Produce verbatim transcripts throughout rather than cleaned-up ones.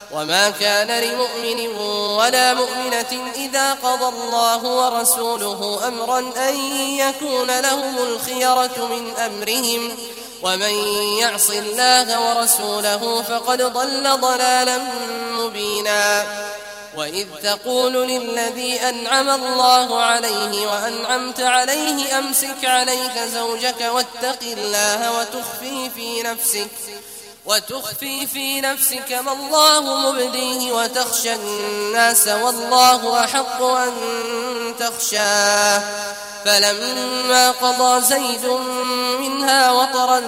وما كان لمؤمن ولا مؤمنة إذا قضى الله ورسوله أمرا أن يكون لهم الخيرة من أمرهم ومن يعص الله ورسوله فقد ضل ضلالا مبينا وإذ تقول للذي أنعم الله عليه وأنعمت عليه أمسك عليك زوجك واتق الله وتخفي في نفسك وتخفي في نفسك ما الله مبديه وتخشى الناس والله أحق أن تخشاه فلما قضى زيد منها وطرا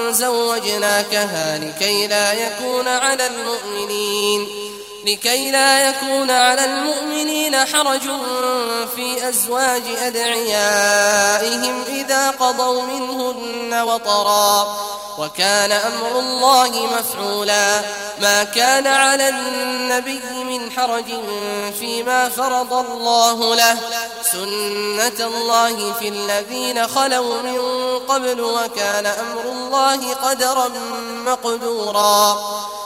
زوجناكها لكي لا يكون على المؤمنين لكي لا يكون على المؤمنين حرج في أزواج أدعيائهم إذا قضوا منهن وطرا وكان أمر الله مفعولا ما كان على النبي من حرج فيما فرض الله له سنة الله في الذين خلوا من قبل وكان أمر الله قدرا مقدورا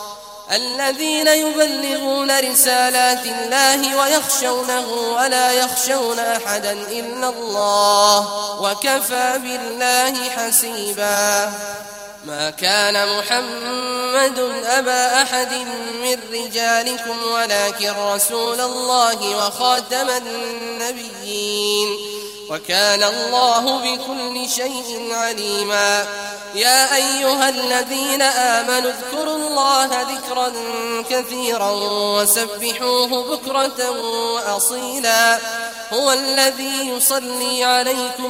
الذين يبلغون رسالات الله ويخشونه ولا يخشون أحدا إلا الله وكفى بالله حسيبا ما كان محمد أبا أحد من رجالكم ولكن رسول الله وخاتم النبيين وكان الله بكل شيء عليما يا أيها الذين آمنوا اذكروا الله ذكرا كثيرا وسبحوه بكرة وأصيلا هو الذي يصلي عليكم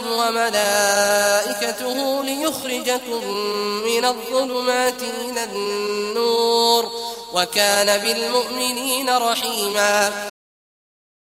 وملائكته ليخرجكم من الظلمات إلى النور وكان بالمؤمنين رحيما